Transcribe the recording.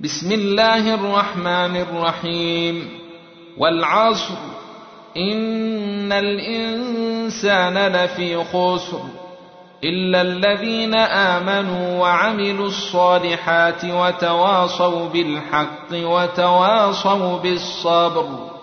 بسم الله الرحمن الرحيم. والعصر إن الإنسان لفي خسر إلا الذين آمنوا وعملوا الصالحات وتواصوا بالحق وتواصوا بالصبر.